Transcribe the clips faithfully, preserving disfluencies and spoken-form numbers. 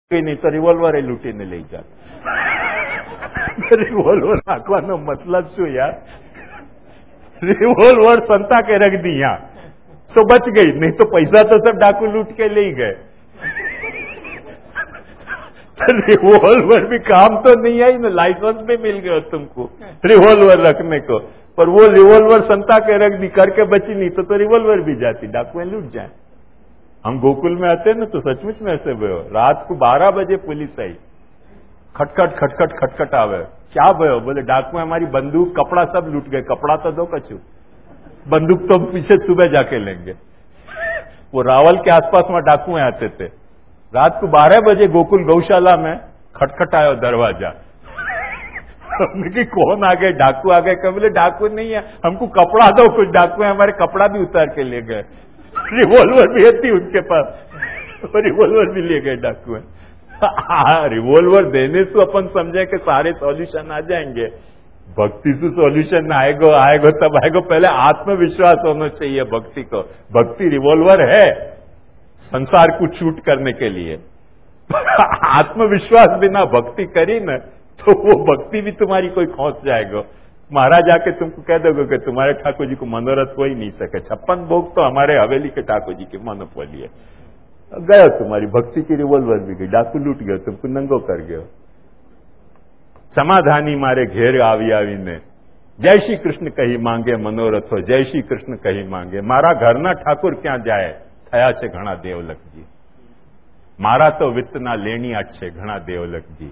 કઈ નહીં તો રિવોલ્વર એ લૂંટીને લઈ જાય। રિવોલ્વર નાખવાનો મતલબ શું યાર? रिवॉल्वर संता के रख दी यहां तो बच गई, नहीं तो पैसा तो सब डाकू लूट के ले गए। रिवॉल्वर भी काम तो नहीं आई ना, लाइसेंस भी मिल गया तुमको रिवॉल्वर रखने को, पर वो रिवॉल्वर संता के रख दी, करके बची नहीं तो, तो रिवॉल्वर भी जाती, डाकुएं लूट जाए। हम गोकुल में आते ना तो सचमुच में ऐसे भयो, रात को बारह बजे पुलिस आई, खटखट खटखट खटखट आवे, क्या भयो? बोले डाकुएं हमारी बंदूक कपड़ा सब लूट गए। कपड़ा तो दो कछु, बंदूक तो पीछे सुबह जाके लेंगे। वो रावल के आसपास में डाकुएं आते थे। रात को बारह बजे गोकुल गौशाला में खटखटायो दरवाजा। हमने कि कौन आ गए? डाकू आ गए। कब? बोले डाकू नहीं है, हमको कपड़ा दो कुछ। डाकू है, हमारे कपड़ा भी उतार के ले गए, रिवॉल्वर भी थी उनके पास, रिवॉल्वर भी ले गए डाकू है। रिवॉल्वर देने से अपन समझे कि सारे सॉल्यूशन आ जाएंगे। भक्ति से सॉल्यूशन आएगो आएगो तब आएगो, पहले आत्मविश्वास होना चाहिए भक्ति को। भक्ति रिवॉल्वर है संसार को शूट करने के लिए। आत्मविश्वास बिना भक्ति करी न तो वो भक्ति भी तुम्हारी कोई खोस जाएगा। महाराज आके तुमको कह दोगे कि तुम्हारे ठाकुर जी को मनोरथ हो ही नहीं सके, छप्पन भोग तो हमारे हवेली के ठाकुर जी की मोनोपोली है। गया तुम्हारी भक्ति की रिवॉल्वर भी गई, डाकू लूट गए, तुमको नंगो कर गयो। समाधानी मारे घेर आवी आवी ने, जय श्री कृष्ण कही मांगे मनोरथ हो, जय श्री कृष्ण कही मांगे। मारा घरना ठाकुर क्या जाए, थया छे घणा देवलक जी। मारा तो वित्त ना लेनी अच्छे घणा देवलक जी।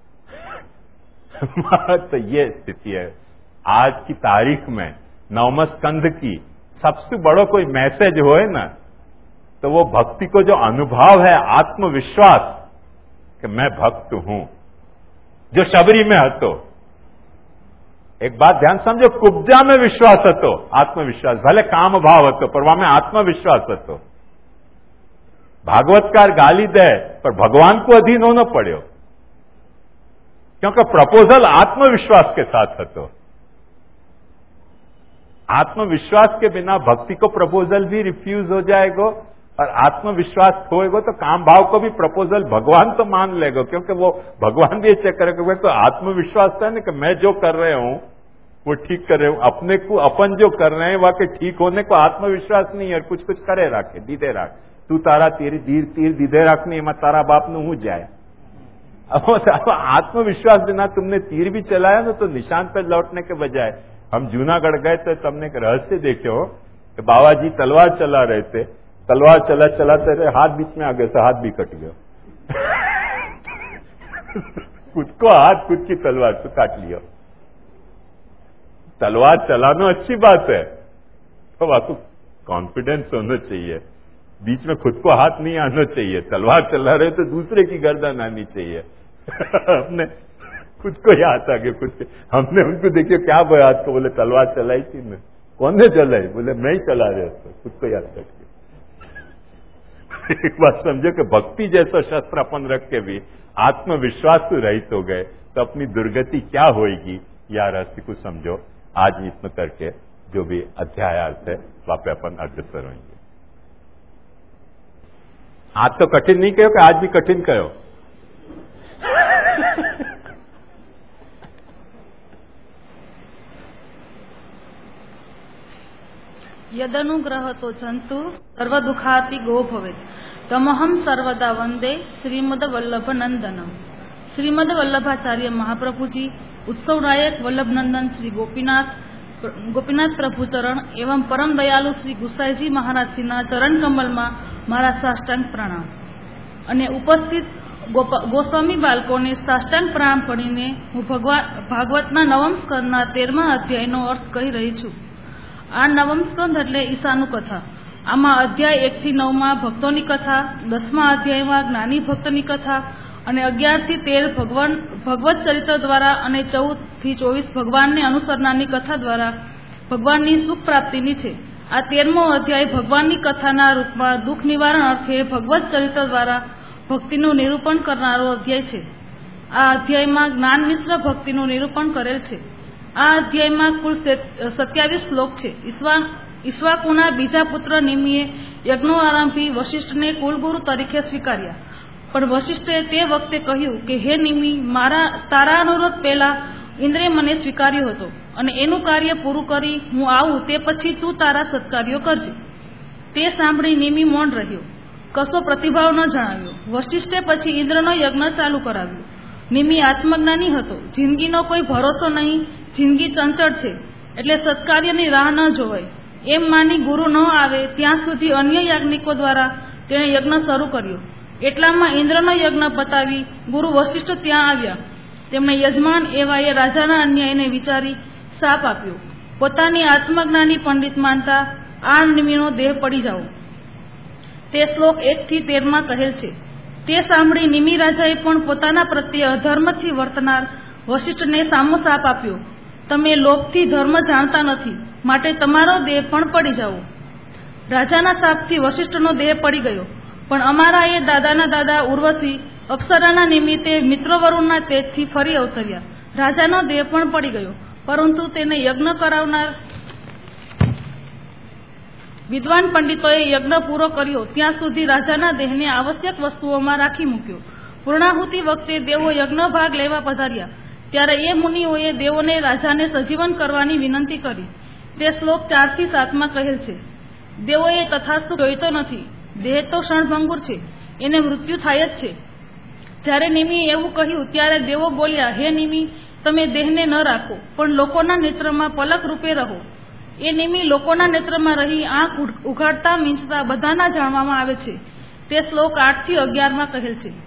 तो ये स्थिति है आज की तारीख में। नवम स्कंध की सबसे बड़ो कोई मैसेज हो है ना, तो वो भक्ति को जो अनुभव है, आत्मविश्वास कि मैं भक्त हूं, जो शबरी में हतो। एक बात ध्यान समझो, कुब्जा में विश्वास हतो, आत्मविश्वास, भले काम भाव हतो पर वहां में आत्मविश्वास हतो। भागवतकार गाली दे पर भगवान को अधीन होना पड़ो, क्योंकि प्रपोजल आत्मविश्वास के साथ हतो। आत्मविश्वास के बिना भक्ति को प्रपोजल भी रिफ्यूज हो जाएगा, और आत्मविश्वास होएगा तो काम भाव को भी प्रपोजल भगवान तो मान लेगा, क्योंकि वो भगवान भी चेक करेगा। तो आत्मविश्वास था ना कि मैं जो कर रहे हूं वो ठीक कर रहे हूं, अपने को अपन जो कर रहे हैं वहां के ठीक होने को आत्मविश्वास नहीं है, और कुछ कुछ करे राखे, दीदे राख, तू तारा तीर तीर तीर दीदे राखनी एम तारा बाप नु हूं जाए। अब आत्मविश्वास बिना तुमने तीर भी चलाया ना तो निशान पर लौटने के बजाय। हम जूनागढ़ गए तो तुमने एक रहस्य देखे हो कि बाबा जी तलवार चला रहे थे, तलवार चला चलाते रहे, हाथ बीच में आ गया, तो हाथ भी कट गया। खुद को हाथ खुद की तलवार से काट लिया। तलवार चलाना अच्छी बात है, तो आपको कॉन्फिडेंस होना चाहिए, बीच में खुद को हाथ नहीं आना चाहिए। तलवार चला रहे तो दूसरे की गर्दन आनी चाहिए। हमने खुद को हाथ आगे खुद के, हमने उनको देखिए क्या बोया हाथ को, बोले तलवार चलाई थी मैं। कौन ने चलाई? बोले मैं ही चला रहा था, खुद को याद करके। एक बात समझो कि भक्ति जैसा शस्त्र अपन रख के भी आत्मविश्वास से रहित हो गए तो अपनी दुर्गति क्या होगी, या रहस्य को समझो। आज इसमें करके जो भी अध्यायार्थ है वहां पे अपन अग्रसर होंगे। आज तो कठिन नहीं कहो कि आज भी कठिन कहो। यदनुग्रह तो जंतु सर्वदुखाति गो भवेत् तमहम सर्वदा वंदे श्रीमद वल्लभ नंदनम। श्रीमद वल्लभाचार्य महाप्रभु जी, उत्सव नायक वल्लभ नंदन श्री गोपीनाथ गोपीनाथ प्रभु चरण एवं परम दयालु श्री गुसाईजी महाराज जी चरण कमल में मारा साष्टांग प्रणाम। अने उपस्थित गोस्वामी बाळको ने साष्टांग प्रणाम करीने हूँ भागवतना नवम स्कंदना तेरमा अध्यायनो अर्थ कही रही छूं। आ नवम स्कंद एटले ईशानु कथा। आमा अध्याय एक थी नौ में भक्तों की कथा, दसमा अध्याय में ज्ञानी भक्त की कथा, और अगियार थी तेर भगवान भगवत चरित्र द्वारा और चौदह थी चौबीस भगवान ने अनुसरणा कथा द्वारा भगवान की सुख प्राप्ति है। आ तेरमो अध्याय भगवान की कथा रूप में दुख निवारण अर्थे भगवत चरित्र द्वारा भक्ति निरूपण करनारो अध्याय है। आ अध्याय में ज्ञान मिश्र भक्ति निरूपण करेल है। आ अध्याय में कुल सत्यावीस श्लोक है। ईश्वाकुना बीजा पुत्र निमिये यज्ञो आरंभी वशिष्ठ ने कुलगुरु तरीके स्वीकार्या। પણ વશિષ્ઠે તે વખતે કહ્યું કે હે નિમિ, મારા તારા અનુરોધ પહેલા ઇન્દ્રે મને સ્વીકાર્યો હતો, અને એનું કાર્ય પૂરું કરી હું આવું તે પછી તું તારા સત્કાર્યો કરજે. તે સાંભળી નિમિ મૌન રહ્યો, કશો પ્રતિભાવ ન જણાવ્યો. વશિષ્ઠે પછી ઇન્દ્રનો યજ્ઞ ચાલુ કરાવ્યો. નિમિ આત્મજ્ઞાની હતો, જિંદગીનો કોઈ ભરોસો નહીં, જિંદગી ચંચળ છે એટલે સત્કાર્યની રાહ ન જોવાય એમ માની ગુરુ ન આવે ત્યાં સુધી અન્ય યાજ્ઞિકો દ્વારા તેણે યજ્ઞ શરૂ કર્યો. એટલામાં ઇન્દ્રનો યજ્ઞ પતાવી ગુરુ વશિષ્ઠ ત્યાં આવ્યા. તેમણે યજમાન એવા એ રાજાના અન્યાયને વિચારી શાપ આપ્યો. પોતાની આત્મજ્ઞાની પંડિત માનતા આ નિમિનો દેહ પડી જાઓ. તે શ્લોક એક થી તેરમાં કહેલ છે. તે સાંભળી નિમિ રાજાએ પણ પોતાના પ્રત્યે અધર્મથી વર્તનાર વશિષ્ઠને સામો શાપ આપ્યો. તમે લોભથી ધર્મ જાણતા નથી, માટે તમારો દેહ પણ પડી જાઓ. રાજાના શાપથી વશિષ્ઠનો દેહ પડી ગયો, પણ અમારા એ દાદાના દાદા ઉર્વશી અપ્સરાના નિમિત્તે મિત્રવરુણના તેજથી ફરી અવતર્યા. રાજાનો દેહ પણ પડી ગયો, પરંતુ તેને યજ્ઞ કરાવનાર વિદ્વાન પંડિતોએ યજ્ઞ પૂરો કર્યો ત્યાં સુધી રાજાના દેહને આવશ્યક વસ્તુઓમાં રાખી મૂક્યો. પૂર્ણાહુતિ વખતે દેવો યજ્ઞ ભાગ લેવા પધાર્યા ત્યારે એ મુનિઓએ દેવોને રાજાને સજીવન કરવાની વિનંતી કરી. તે શ્લોક ચાર થી સાતમાં કહેલ છે. દેવોએ તથાસ્તુ જોઈતો નથી, દેહ તો ક્ષણભંગુર છે, એને મૃત્યુ થાય જ છે. જ્યારે નિમિ એવું કહ્યું ત્યારે દેવો બોલ્યા, હે નિમિ, તમે દેહને ન રાખો, પણ લોકોના નેત્રમાં પલક રૂપે રહો. એ નિમિ લોકોના નેત્રમાં રહી આંખ ઉઘાડતા મીંચતા બધાના જાણવામાં આવે છે. તે શ્લોક આઠ થી અગિયારમાં કહેલ છે.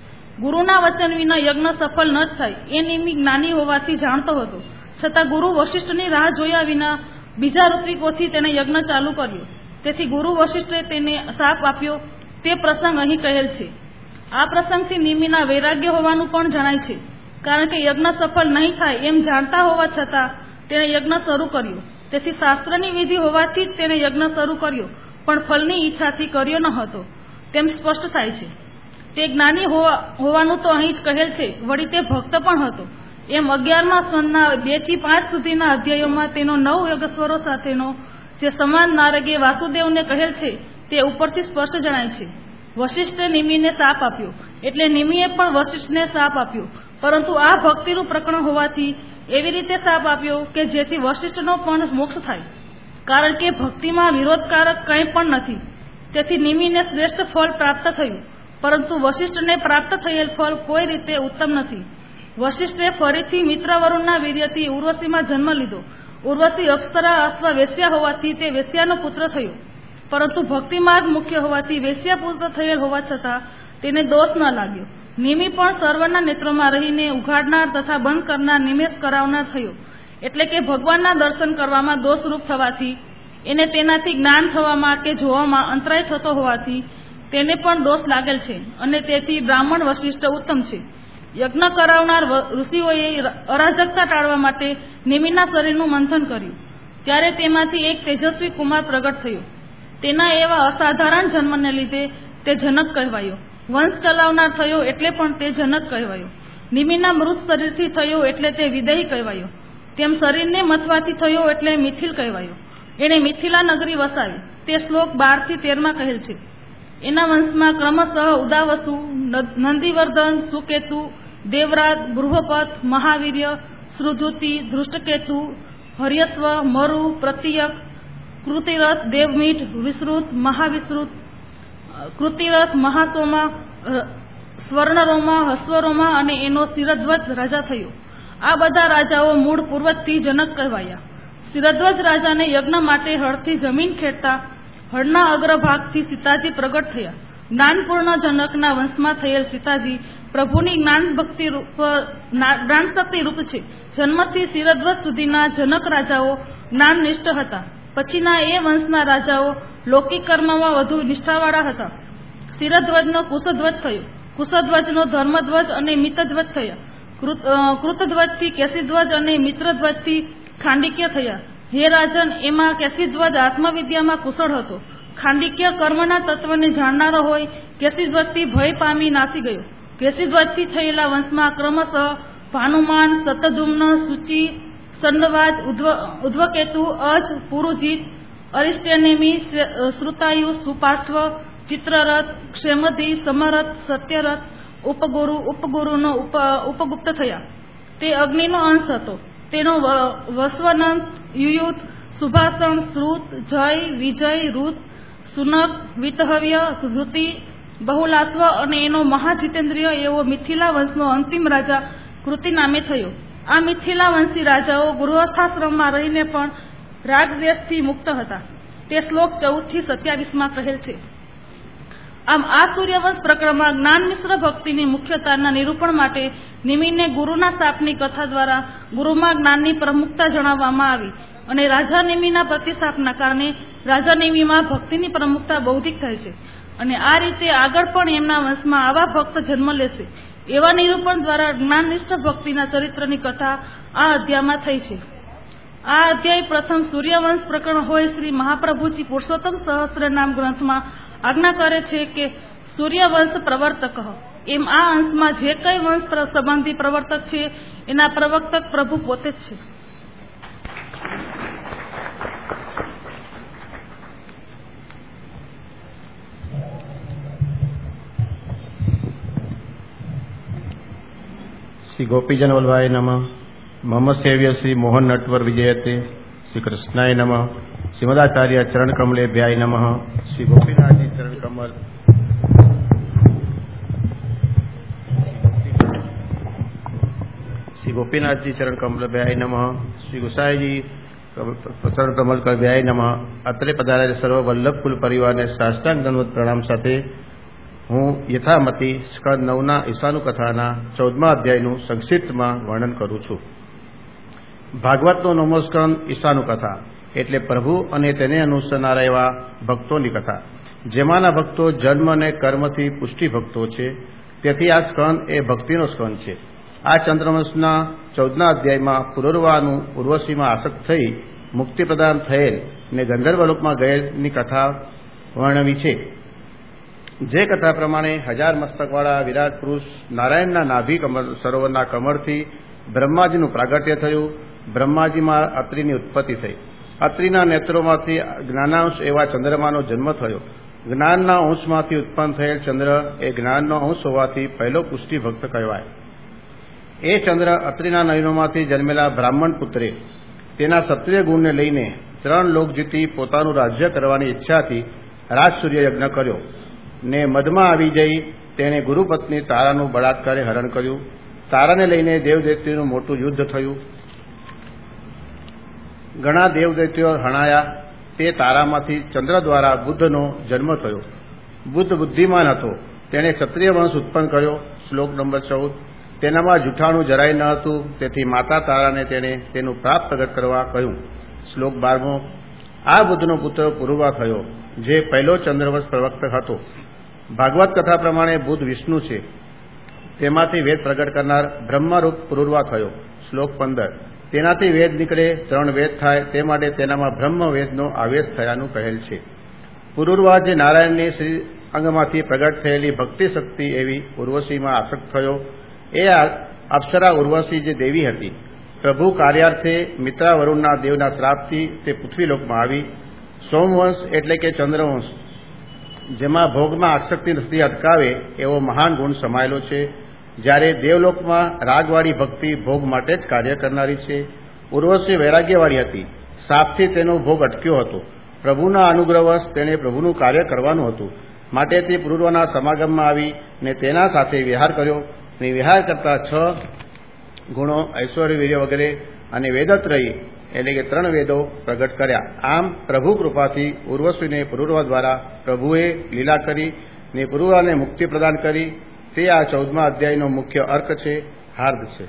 ગુરુના વચન વિના યજ્ઞ સફળ ન થાય એ નિમિ જ્ઞાની હોવાથી જાણતો હતો, છતાં ગુરુ વશિષ્ઠની રાહ જોયા વિના બીજા ઋત્વિકોથી તેને યજ્ઞ ચાલુ કર્યો. તેથી ગુરુ વશિષ્ઠે તેને શાપ આપ્યો. તે પ્રસંગ અહીં કહેલ છે. આ પ્રસંગથી નિમિના વૈરાગ્ય હોવાનું પણ જણાય છે, કારણ કે યજ્ઞ સફળ નહીં થાય એમ જાણતા હોવા છતાં તેણે યજ્ઞ શરૂ કર્યો. તેથી શાસ્ત્રની વિધિ હોવાથી જ તેને યજ્ઞ શરૂ કર્યો, પણ ફળની ઈચ્છાથી કર્યો ન હતો તેમ સ્પષ્ટ થાય છે. તે જ્ઞાની હોવાનું તો અહીં જ કહેલ છે, વળી તે ભક્ત પણ હતો એમ અગિયારમા સ્કંદના બે થી પાંચ સુધીના અધ્યાયોમાં તેનો નવ યોગસ્વરો સાથેનો જે સમાન નારગે વાસુદેવને કહેલ છે તે ઉપરથી સ્પષ્ટ જણાય છે. વશિષ્ઠે નિમિને શાપ આપ્યો એટલે નિમિએ પણ વશિષ્ઠને શાપ આપ્યો, પરંતુ આ ભક્તિનું પ્રકરણ હોવાથી એવી રીતે શાપ આપ્યો કે જેથી વશિષ્ઠનો પણ મોક્ષ થાય, કારણ કે ભક્તિમાં વિરોધકારક કંઈ પણ નથી. તેથી નિમિને શ્રેષ્ઠ ફળ પ્રાપ્ત થયું, પરંતુ વશિષ્ઠને પ્રાપ્ત થયેલ ફળ કોઈ રીતે ઉત્તમ નથી. વશિષ્ઠે ફરીથી મિત્રવરુણના વીર્યથી ઉર્વશીમાં જન્મ લીધો. ઉર્વશી અપ્સરા અથવા વેશ્યા હોવાથી તે વેશ્યાનો પુત્ર થયો, પરંતુ ભક્તિમાર્ગ મુખ્ય હોવાથી વેશ્યા પુત્ર થયેલ હોવા છતાં તેને દોષ ન લાગ્યો. નિમિ પણ સર્વના નેત્રોમાં રહીને ઉઘાડનાર તથા બંધ કરનાર નિમેષ કરાવનાર થયો, એટલે કે ભગવાનના દર્શન કરવામાં દોષરૂપ થવાથી એને તેનાથી જ્ઞાન થવામાં કે જોવામાં અંતરાય થતો હોવાથી તેને પણ દોષ લાગેલ છે, અને તેથી બ્રાહ્મણ વશિષ્ઠ ઉત્તમ છે. યજ્ઞ કરાવનાર ઋષિઓએ અરાજકતા ટાળવા માટે નિમિના શરીરનું મંથન કર્યું, ત્યારે તેમાંથી એક તેજસ્વી કુમાર પ્રગટ થયો. તેના એવા અસાધારણ જન્મને લીધે તે જનક કહેવાયો. વંશ ચલાવનાર થયો એટલે પણ તે જનક કહેવાયો. નિમિના મૃત શરીરથી થયો એટલે તે વિદેહી કહેવાયો. તેમ શરીરને મથવાથી થયો એટલે મિથિલ કહેવાયો. એણે મિથિલા નગરી વસાવી. તે શ્લોક બાર થી તેરમાં કહેલ છે. એના વંશમાં ક્રમશઃ ઉદાવસુ, નંદીવર્ધન, સુકેતુ, દેવરાજ, બૃહપત, મહાવીર્ય, શ્રુધુતિ, ધૃષ્ટકેતુ, હર્યસ્વ, મરુ, પ્રતિયક, કૃતિરથ, દેવમીઠ, વિશ્રુત, મહાવિશ્રુત, કૃતિરથ, મહાસોમા, સ્વર્ણરોમા, હસ્વરોમા અને એનો શિરધ્વજ રાજા થયો. આ બધા રાજાઓ મૂળ પૂર્વજથી જનક કહેવાયા. શિરધ્વજ રાજાને યજ્ઞ માટે હળથી જમીન ખેડતા હળના અગ્રભાગથી સીતાજી પ્રગટ થયા. જ્ઞાનપૂર્ણ જનકના વંશમાં થયેલ સીતાજી પ્રભુની જ્ઞાન ભક્તિ રૂપ જ્ઞાન શક્તિ રૂપ છે. જન્મથી શિરધ્વજ સુધીના જનક રાજાઓ જ્ઞાનનિષ્ઠ હતા. પછીના એ વંશના રાજાઓ લૌકિક કર્મમાં વધુ નિષ્ઠાવાળા હતા. શિરધ્વજનો કુશધ્વજ થયો, કુશધ્વજનો ધર્મધ્વજ અને મિતધ્વજ થયા, કૃતધ્વજથી કેશીધ્વજ અને મિત્રધ્વજથી ખાંડિક્ય થયા. હે રાજન, એમાં કેશીધ્વજ આત્મવિદ્યામાં કુશળ હતો. ખાંડિક્ય કર્મના તત્વને જાણનારો હોય, કેશીધ્વજથી ભય પામી નાસી ગયો. કેશીધ્વજથી થયેલા વંશમાં ક્રમશઃ ભાનુમાન, સતધુમ્ન, સૂચિ, સંદવાજ, ઉદ્ધવકેતુ, અજ, પુરુજીત, અરિષ્ટેનેમી, શ્રુતાયુ, સુપાર્શ્વ, ચિત્રરથ, ક્ષેમધિ, સમરથ, સત્યરથ, ઉપગુરુ, ઉપગુરુનો ઉપ ઉપગુપ્ત થયા. તે અગ્નિનો અંશ હતો. તેનો વસ્વનંત, યુયુધ, સુભાષણ, શ્રુત, જય, વિજય, રુત, સુનક, વિતહવ્ય, વૃત્તિ, બહુલાત્વ અને એનો મહાજીતેન્દ્રિય એવો મિથિલા વંશનો અંતિમ રાજા કૃતિ નામે થયો. આ મિથિલા વંશી રાજાઓ ગૃહસ્થાશ્રમમાં રહીને પણ રાગદ્વેષથી મુક્ત હતા. તે શ્લોક ચૌદ થી સત્યાવીસ માં કહેલ છે. આમ આ સૂર્યવંશ પ્રકરણમાં જ્ઞાન મિશ્ર ભક્તિની મુખ્યતાના નિરૂપણ માટે નિમિને ગુરુના શાપની કથા દ્વારા ગુરુમાં જ્ઞાનની પ્રમુખતા જણાવવામાં આવી અને રાજા નિમિના પ્રતિશાપના કારણે રાજા નિમિમાં ભક્તિની પ્રમુખતા બૌદ્ધિક થાય છે અને આ રીતે આગળ પણ એમના વંશમાં આવા ભક્ત જન્મ લેશે એવા નિરૂપણ દ્વારા જ્ઞાનનિષ્ઠ ભક્તિના ચરિત્રની કથા આ અધ્યાયમાં થઈ છે. આ અધ્યાય પ્રથમ સૂર્યવંશ પ્રકરણ હોય શ્રી મહાપ્રભુજી પુરુષોત્તમ સહસ્ત્ર નામ ગ્રંથમાં આજ્ઞા કરે છે કે સૂર્યવંશ પ્રવર્તક. એમ આ અંશમાં જે કઈ વંશ સંબંધી પ્રવર્તક છે એના પ્રવર્તક પ્રભુ પોતે જ છે. શ્રી ગોપીજન વલ્લભાય નમઃ. મમ સેવ્ય શ્રી મોહન નટવર વિજયતે. શ્રી કૃષ્ણાય નમઃ. શ્રીમદાચાર્ય ચરણ કમલેભ્યાય નમઃ. શ્રી ગોપીનાથજી ચરણ કમલ શ્રી ગોપીનાથજી ચરણ કમલભ્યાય નમઃ. શ્રી ગુસાઈજી ચરણ કમલ કલભ્યાય નમઃ. અત્રે પધારેલા સર્વ વલ્લભ કુલ પરિવારને સાષ્ટાંગ દંડવત પ્રણામ સાથે હું યથામતી સ્કંદ નવના ઈશાનુ કથાના ચૌદમા અધ્યાયનું સંક્ષિપ્તમાં વર્ણન કરું છું. ભાગવતનો નવમો સ્કંદ ઈશાનુ કથા એટલે પ્રભુ અને તેને અનુસરનારા એવા ભક્તોની કથા, જેમાંના ભક્તો જન્મ અને કર્મથી પુષ્ટિ ભક્તો છે. તેથી આ સ્કંદ એ ભક્તિનો સ્કંદ છે. આ ચંદ્રવંશના ચૌદમા અધ્યાયમાં પુનર્વાનું ઉર્વશીમાં આસક્ત થઈ મુક્તિ પ્રદાન થયેલ ને ગંધર્વલોકમાં ગયેલની કથા વર્ણવી છે. જે કથા પ્રમાણે હજાર મસ્તકવાળા વિરાટ પુરુષ નારાયણના નાભી કમળ સરોવરના કમળથી બ્રહ્માજીનું પ્રાગટ્ય થયું. બ્રહ્માજીમાં અત્રિની ઉત્પત્તિ થઈ. અત્રિના નેત્રોમાંથી જ્ઞાનાંશ એવા ચંદ્રમાનો જન્મ થયો. જ્ઞાનના અંશમાંથી ઉત્પન્ન થયેલ ચંદ્ર એ જ્ઞાનનો અંશ હોવાથી પહેલો પુષ્ટિ ભક્ત કહેવાય. એ ચંદ્ર અત્રિના નયનોમાંથી જન્મેલા બ્રાહ્મણ પુત્રે તેના ક્ષત્રિય ગુણને લઈને ત્રણ લોક જીતી પોતાનું રાજ્ય કરવાની ઈચ્છાથી રાજસૂર્ય યજ્ઞ કર્યો ને મદમાં આવી જઈ તેણે ગુરુપત્ની તારાનું બળાત્કારે હરણ કર્યું. તારાને લઈને દેવદૈત્યનું મોટું યુદ્ધ થયું. ઘણા દેવદૈત્યો હણાયા. તે તારામાંથી ચંદ્ર દ્વારા બુદ્ધનો જન્મ થયો. બુદ્ધ બુદ્ધિમાન હતો. તેણે ક્ષત્રિય વંશ ઉત્પન્ન કર્યો. શ્લોક નંબર ચૌદ. તેનામાં જૂઠાણું જરાય ન હતું, તેથી માતા તારાને તેણે તેનું પ્રાપ પ્રગટ કરવા કહ્યું. શ્લોક બારમો. આ બુદ્ધનો પુત્ર પુરુવા થયો, જે પહેલો ચંદ્રવંશ પ્રવક્ત હતો. ભાગવત કથા પ્રમાણે બુદ્ધ વિષ્ણુ છે. તેમાંથી વેદ પ્રગટ કરનાર બ્રહ્મરૂપ પુરુર્વા થયો. શ્લોક પંદર. તેનાથી વેદ નીકળે, ત્રણ વેદ થાય, તે માટે તેનામાં બ્રહ્મ વેદનો આવેશ થયાનું કહેલ છે. પુરુર્વા જે નારાયણની શ્રી અંગમાંથી પ્રગટ થયેલી ભક્તિ શક્તિ એવી ઉર્વશીમાં આસક્ત થયો. એ અપ્સરા ઉર્વશી જે દેવી હતી, પ્રભુ કાર્યાર્થે મિત્રા વરુણના દેવના શ્રાપથી તે પૃથ્વીલોકમાં આવી. સોમવંશ એટલે કે ચંદ્રવંશ, જેમાં ભોગમાં આસક્તિ નથી અટકાવે એવો મહાન ગુણ સમાયેલો છે. જ્યારે દેવલોકમાં રાગવાળી ભક્તિ ભોગ માટે જ કાર્ય કરનારી છે. ઉર્વશી વૈરાગ્યવાળી હતી. શાપથી તેનો ભોગ અટક્યો હતો. પ્રભુના અનુગ્રહવશ તેણે પ્રભુનું કાર્ય કરવાનું હતું. માટે તે પુરુર્વાના સમાગમમાં આવી ને તેના સાથે વિહાર કર્યો. ને વિહાર કરતા છ ગુણો ઐશ્વર્ય વીર્ય વગેરે અને વેદત્રયી એટલે કે ત્રણ વેદો પ્રગટ કર્યા. આમ પ્રભુ કૃપાથી ઉર્વશીને પુરુર્વા દ્વારા પ્રભુએ લીલા કરી ને પુરુર્વાને મુક્તિ પ્રદાન કરી. તે આ ચૌદમા અધ્યાયનો મુખ્ય અર્ક છે, હાર્દ છે.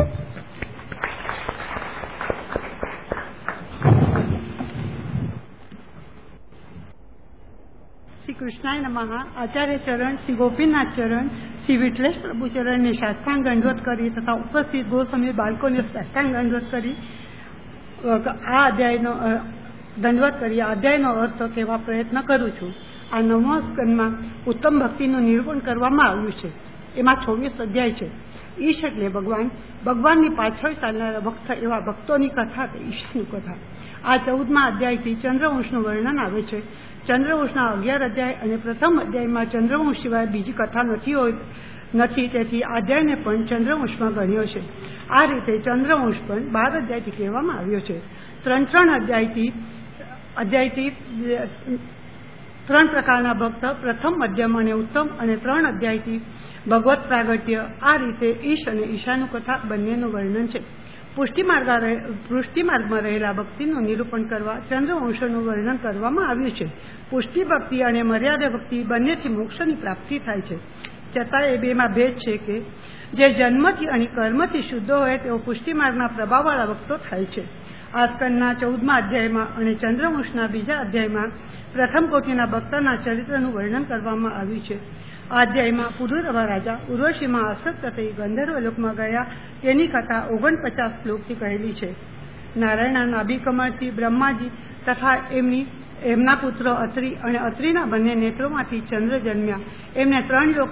શ્રી કૃષ્ણાય નમઃ. આચાર્ય ચરણ, શ્રી ગોપીનાથ ચરણ, શ્રી વિઠ્ઠલેશ પ્રભુ ચરણને સાષ્ટાંગ દંડવત કરી તથા ઉપસ્થિત ગોસ્વામી બાળકોને સાષ્ટાંગ દંડવત કરી આ અધ્યાયનો દંડવત કરી આ અધ્યાયનો અર્થ કહેવા પ્રયત્ન કરું છું. આ નવમા સ્કંદમાં ઉત્તમ ભક્તિનું નિરૂપણ કરવામાં આવ્યું છે. એમાં છવ્વીસ અધ્યાય છે. ઈશ એટલે ભગવાન, ભગવાનની પાછળ ચાલનારા ભક્ત એવા ભક્તોની કથા ઈશની કથા. આ ચૌદમા અધ્યાયથી ચંદ્રવંશનું વર્ણન આવે છે. ચંદ્રવંશના અગિયાર અધ્યાય અને પ્રથમ અધ્યાયમાં ચંદ્રવંશ સિવાય બીજી કથા નથી હોય નથી તેથી આ અધ્યાયને પણ ચંદ્રવંશમાં ગણ્યો છે. આ રીતે ચંદ્રવંશ પણ બાર અધ્યાયથી કહેવામાં આવ્યો છે. ત્રણ ત્રણ અધ્યાયથી અધ્યાયથી ત્રણ પ્રકારના ભક્ત, પ્રથમ, મધ્યમ અને ઉત્તમ, અને ત્રણ અધ્યાયથી ભગવત પ્રાગટ્ય. આ રીતે ઈશ અને ઈશાનું કથા બંનેનું વર્ણન છે. પુષ્ટિમાર્ગ પુષ્ટિમાર્ગમાં રહેલા ભક્તિનું નિરૂપણ કરવા ચંદ્રવંશોનું વર્ણન કરવામાં આવ્યું છે. પુષ્ટિ ભક્તિ અને મર્યાદા ભક્તિ બંનેથી મોક્ષની પ્રાપ્તિ થાય છે. છતાં એ બેમાં ભેદ છે કે જે જન્મથી અને કર્મથી શુદ્ધ હોય તેઓ પુષ્ટિમાર્ગના પ્રભાવવાળા ભક્તો થાય છે. આ સ્કંદના ચૌદમા અધ્યાયમાં અને ચંદ્રવંશના બીજા અધ્યાયમાં પ્રથમ કોટીના ભક્તના ચરિત્રનું વર્ણન કરવામાં આવ્યું છે. આ અધ્યાયમાં પુરુરવા રાજા ઉર્વશીમાં આસક્ત થઈ ગંધર્વલોકમાં ગયા તેની કથા ઓગણપચાસ શ્લોકથી કહેલી છે. નારાયણના નાભી કમળથી બ્રહ્માજી તથા એમની એમના પુત્ર અત્રિ અને અત્રિના બંને નેત્રોમાંથી ચંદ્ર જન્મ્યા. એમને ત્રણ લોક